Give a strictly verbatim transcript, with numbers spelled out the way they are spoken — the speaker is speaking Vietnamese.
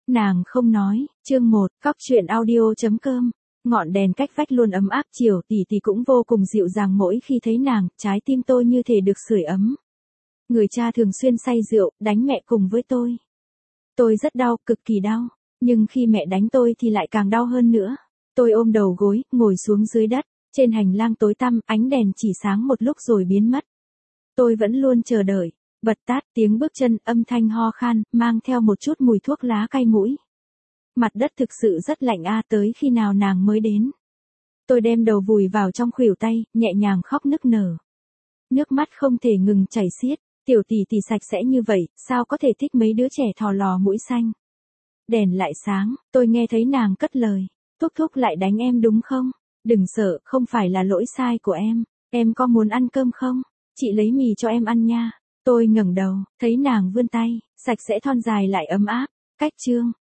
Nàng không nói. Chương một, cóc truyện audio chấm com. Ngọn đèn cách vách luôn ấm áp, chiều tỷ tỷ cũng vô cùng dịu dàng, mỗi khi thấy nàng, trái tim tôi như thể được sưởi ấm. Người cha thường xuyên say rượu, đánh mẹ cùng với tôi. Tôi rất đau, cực kỳ đau, nhưng khi mẹ đánh tôi thì lại càng đau hơn nữa. Tôi ôm đầu gối, ngồi xuống dưới đất, trên hành lang tối tăm, ánh đèn chỉ sáng một lúc rồi biến mất. Tôi vẫn luôn chờ đợi, bật tát, tiếng bước chân, âm thanh ho khan, mang theo một chút mùi thuốc lá cay mũi. Mặt đất thực sự rất lạnh a, tới khi nào nàng mới đến. Tôi đem đầu vùi vào trong khuỷu tay, nhẹ nhàng khóc nức nở. Nước mắt không thể ngừng chảy xiết, tiểu tỷ tỷ sạch sẽ như vậy, sao có thể thích mấy đứa trẻ thò lò mũi xanh. Đèn lại sáng, tôi nghe thấy nàng cất lời, thúc thúc lại đánh em đúng không? Đừng sợ, không phải là lỗi sai của em, em có muốn ăn cơm không? Chị lấy mì cho em ăn nha. Tôi ngẩng đầu, thấy nàng vươn tay, sạch sẽ thon dài lại ấm áp. Cách chương,